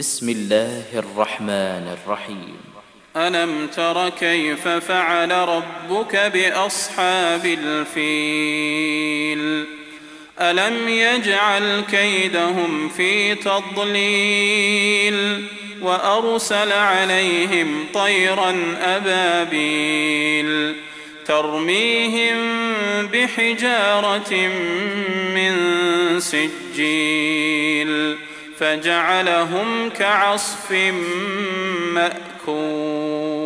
بسم الله الرحمن الرحيم. ألم تر كيف فعل ربك بأصحاب الفيل ألم يجعل كيدهم في تضليل وأرسل عليهم طيرا أبابيل ترميهم بحجارة من سجيل فجعلهم كعصف مأكول.